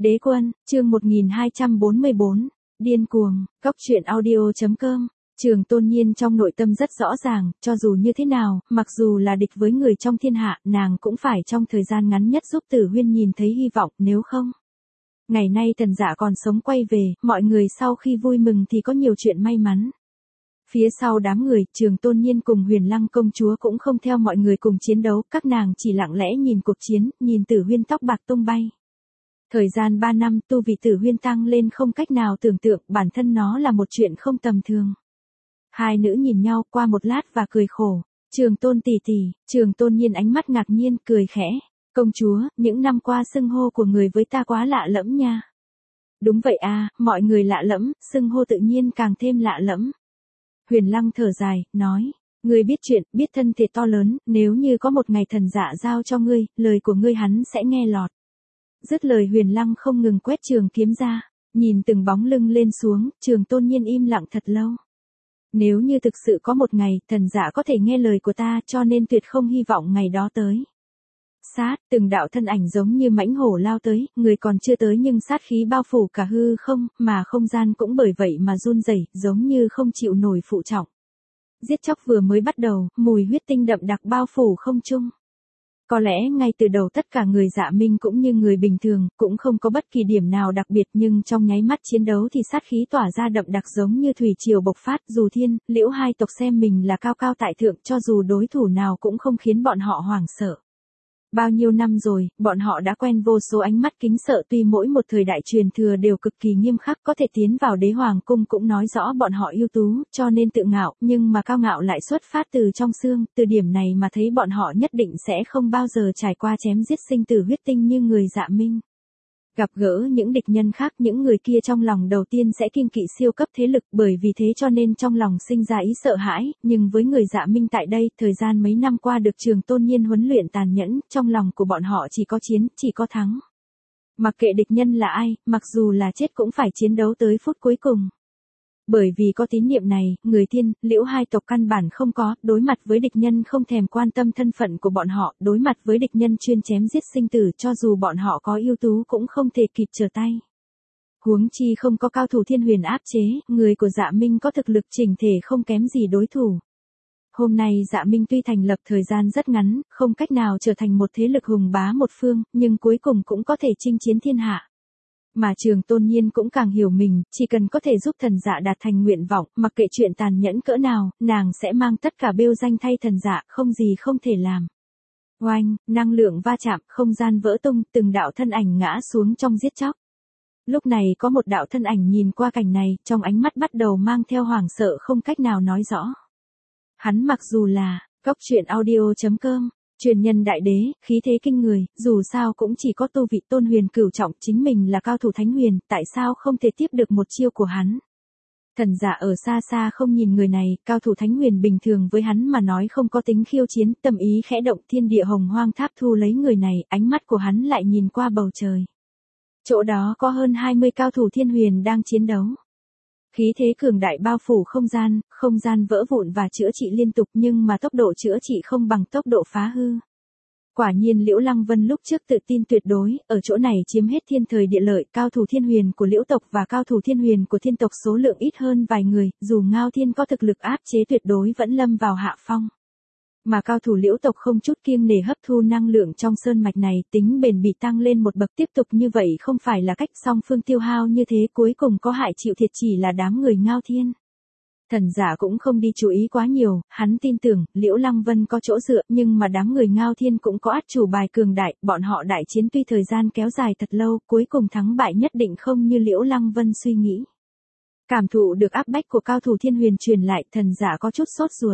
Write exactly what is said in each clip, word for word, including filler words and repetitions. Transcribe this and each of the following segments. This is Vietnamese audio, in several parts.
Đế quân, chương một nghìn hai trăm bốn mươi bốn, điên cuồng, cóc truyện audio chấm com. Trường Tôn Nhiên trong nội tâm rất rõ ràng, cho dù như thế nào, mặc dù là địch với người trong thiên hạ, nàng cũng phải trong thời gian ngắn nhất giúp Tử Huyên nhìn thấy hy vọng, nếu không. Ngày nay Thần Dạ còn sống quay về, mọi người sau khi vui mừng thì có nhiều chuyện may mắn. Phía sau đám người, Trường Tôn Nhiên cùng Huyền Lăng công chúa cũng không theo mọi người cùng chiến đấu, các nàng chỉ lặng lẽ nhìn cuộc chiến, nhìn Tử Huyên tóc bạc tung bay. Thời gian ba năm tu vị Tử Huyên tăng lên không cách nào tưởng tượng, bản thân nó là một chuyện không tầm thường. Hai nữ nhìn nhau qua một lát và cười khổ. Trường Tôn tỷ tỷ, Trường Tôn Nhiên ánh mắt ngạc nhiên, cười khẽ. Công chúa, những năm qua xưng hô của người với ta quá lạ lẫm nha. Đúng vậy à, mọi người lạ lẫm, xưng hô tự nhiên càng thêm lạ lẫm. Huyền Lăng thở dài, nói. Ngươi biết chuyện, biết thân thể to lớn, nếu như có một ngày Thần Dạ giao cho ngươi, lời của ngươi hắn sẽ nghe lọt. Dứt lời Huyền Lăng không ngừng quét trường kiếm ra, nhìn từng bóng lưng lên xuống, Trường Tôn Nhiên im lặng thật lâu. Nếu như thực sự có một ngày, Thần Dạ có thể nghe lời của ta, cho nên tuyệt không hy vọng ngày đó tới. Sát, từng đạo thân ảnh giống như mãnh hổ lao tới, người còn chưa tới nhưng sát khí bao phủ cả hư không, mà không gian cũng bởi vậy mà run rẩy, giống như không chịu nổi phụ trọng. Giết chóc vừa mới bắt đầu, mùi huyết tinh đậm đặc bao phủ không trung. Có lẽ ngay từ đầu tất cả người Dạ Minh cũng như người bình thường, cũng không có bất kỳ điểm nào đặc biệt, nhưng trong nháy mắt chiến đấu thì sát khí tỏa ra đậm đặc giống như thủy triều bộc phát, dù Thiên, Liễu hai tộc xem mình là cao cao tại thượng, cho dù đối thủ nào cũng không khiến bọn họ hoảng sợ. Bao nhiêu năm rồi, bọn họ đã quen vô số ánh mắt kính sợ, tuy mỗi một thời đại truyền thừa đều cực kỳ nghiêm khắc, có thể tiến vào đế hoàng cung cũng nói rõ bọn họ ưu tú, cho nên tự ngạo, nhưng mà cao ngạo lại xuất phát từ trong xương, từ điểm này mà thấy bọn họ nhất định sẽ không bao giờ trải qua chém giết sinh tử huyết tinh như người Dạ Minh. Gặp gỡ những địch nhân khác, những người kia trong lòng đầu tiên sẽ kiêng kỵ siêu cấp thế lực, bởi vì thế cho nên trong lòng sinh ra ý sợ hãi, nhưng với người Dạ Minh tại đây, thời gian mấy năm qua được Trường Tôn Nhiên huấn luyện tàn nhẫn, trong lòng của bọn họ chỉ có chiến, chỉ có thắng. Mặc kệ địch nhân là ai, mặc dù là chết cũng phải chiến đấu tới phút cuối cùng. Bởi vì có tín niệm này, người Thiên, Liễu hai tộc căn bản không có, đối mặt với địch nhân không thèm quan tâm thân phận của bọn họ, đối mặt với địch nhân chuyên chém giết sinh tử, cho dù bọn họ có ưu tú cũng không thể kịp trở tay. Huống chi không có cao thủ Thiên Huyền áp chế, người của Dạ Minh có thực lực chỉnh thể không kém gì đối thủ. Hôm nay Dạ Minh tuy thành lập thời gian rất ngắn, không cách nào trở thành một thế lực hùng bá một phương, nhưng cuối cùng cũng có thể chinh chiến thiên hạ. Mà Trường Tôn Nhiên cũng càng hiểu mình, chỉ cần có thể giúp Thần Dạ đạt thành nguyện vọng, mặc kệ chuyện tàn nhẫn cỡ nào, nàng sẽ mang tất cả bêu danh thay Thần Dạ, không gì không thể làm. Oanh, năng lượng va chạm, không gian vỡ tung, từng đạo thân ảnh ngã xuống trong giết chóc. Lúc này có một đạo thân ảnh nhìn qua cảnh này, trong ánh mắt bắt đầu mang theo hoảng sợ không cách nào nói rõ. Hắn mặc dù là, cóc truyện audio chấm com. Truyền nhân đại đế, khí thế kinh người, dù sao cũng chỉ có tu vị tôn huyền cửu trọng, chính mình là cao thủ thánh huyền, tại sao không thể tiếp được một chiêu của hắn. Thần Dạ ở xa xa không nhìn người này, cao thủ thánh huyền bình thường với hắn mà nói không có tính khiêu chiến, tâm ý khẽ động, thiên địa hồng hoang tháp thu lấy người này, ánh mắt của hắn lại nhìn qua bầu trời. Chỗ đó có hơn hai mươi cao thủ thiên huyền đang chiến đấu. Khí thế cường đại bao phủ không gian, không gian vỡ vụn và chữa trị liên tục, nhưng mà tốc độ chữa trị không bằng tốc độ phá hư. Quả nhiên Liễu Lăng Vân lúc trước tự tin tuyệt đối, ở chỗ này chiếm hết thiên thời địa lợi, cao thủ thiên huyền của Liễu tộc và cao thủ thiên huyền của Thiên tộc số lượng ít hơn vài người, dù Ngao Thiên có thực lực áp chế tuyệt đối vẫn lâm vào hạ phong. Mà cao thủ Liễu tộc không chút kiêng nể hấp thu năng lượng trong sơn mạch này, tính bền bỉ tăng lên một bậc, tiếp tục như vậy không phải là cách, song phương tiêu hao như thế cuối cùng có hại chịu thiệt chỉ là đám người Ngao Thiên. Thần Dạ cũng không đi chú ý quá nhiều, hắn tin tưởng, Liễu Lăng Vân có chỗ dựa, nhưng mà đám người Ngao Thiên cũng có át chủ bài cường đại, bọn họ đại chiến tuy thời gian kéo dài thật lâu, cuối cùng thắng bại nhất định không như Liễu Lăng Vân suy nghĩ. Cảm thụ được áp bách của cao thủ thiên huyền truyền lại, Thần Dạ có chút sốt ruột.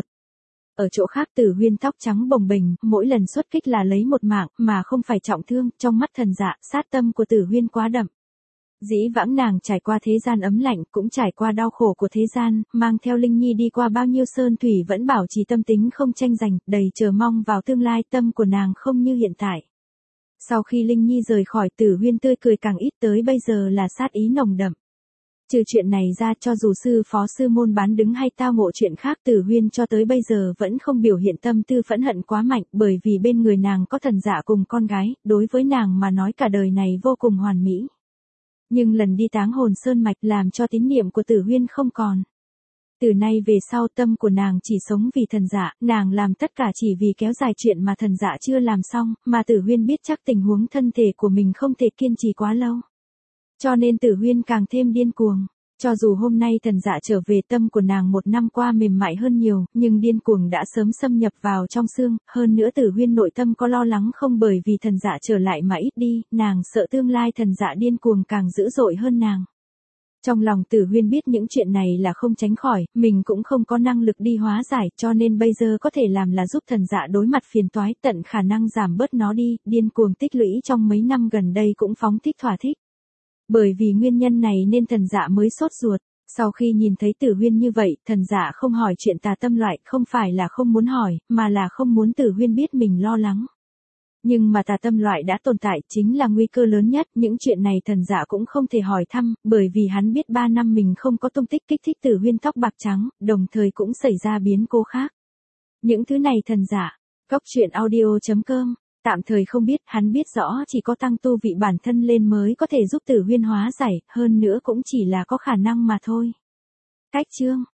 Ở chỗ khác Tử Huyên tóc trắng bồng bềnh, mỗi lần xuất kích là lấy một mạng, mà không phải trọng thương, trong mắt Thần Dạ, sát tâm của Tử Huyên quá đậm. Dĩ vãng nàng trải qua thế gian ấm lạnh, cũng trải qua đau khổ của thế gian, mang theo Linh Nhi đi qua bao nhiêu sơn thủy vẫn bảo trì tâm tính không tranh giành, đầy chờ mong vào tương lai, tâm của nàng không như hiện tại. Sau khi Linh Nhi rời khỏi, Tử Huyên tươi cười càng ít, tới bây giờ là sát ý nồng đậm. Trừ chuyện này ra, cho dù sư phó sư môn bán đứng hay tao ngộ chuyện khác, Tử Huyên cho tới bây giờ vẫn không biểu hiện tâm tư phẫn hận quá mạnh, bởi vì bên người nàng có Thần Dạ cùng con gái, đối với nàng mà nói cả đời này vô cùng hoàn mỹ. Nhưng lần đi táng hồn sơn mạch làm cho tín niệm của Tử Huyên không còn. Từ nay về sau tâm của nàng chỉ sống vì thần dạ, nàng làm tất cả chỉ vì kéo dài chuyện mà thần dạ chưa làm xong, mà Tử Huyên biết chắc tình huống thân thể của mình không thể kiên trì quá lâu. Cho nên Tử Huyên càng thêm điên cuồng. Cho dù hôm nay thần dạ trở về, tâm của nàng một năm qua mềm mại hơn nhiều, nhưng điên cuồng đã sớm xâm nhập vào trong xương, hơn nữa Tử Huyên nội tâm có lo lắng không bởi vì thần dạ trở lại mà ít đi, nàng sợ tương lai thần dạ điên cuồng càng dữ dội hơn nàng. Trong lòng Tử Huyên biết những chuyện này là không tránh khỏi, mình cũng không có năng lực đi hóa giải, cho nên bây giờ có thể làm là giúp thần dạ đối mặt phiền toái, tận khả năng giảm bớt nó đi, điên cuồng tích lũy trong mấy năm gần đây cũng phóng thích thỏa thích. Bởi vì nguyên nhân này nên thần dạ mới sốt ruột. Sau khi nhìn thấy Tử Huyên như vậy, thần dạ không hỏi chuyện tà tâm loại, không phải là không muốn hỏi, mà là không muốn Tử Huyên biết mình lo lắng. Nhưng mà tà tâm loại đã tồn tại chính là nguy cơ lớn nhất, những chuyện này thần dạ cũng không thể hỏi thăm, bởi vì hắn biết ba năm mình không có tung tích kích thích Tử Huyên tóc bạc trắng, đồng thời cũng xảy ra biến cố khác. Những thứ này thần dạ, Cốc Truyện Audio chấm com, tạm thời không biết, hắn biết rõ chỉ có tăng tu vị bản thân lên mới có thể giúp Tử Huyên hóa giải, hơn nữa cũng chỉ là có khả năng mà thôi. Cách chương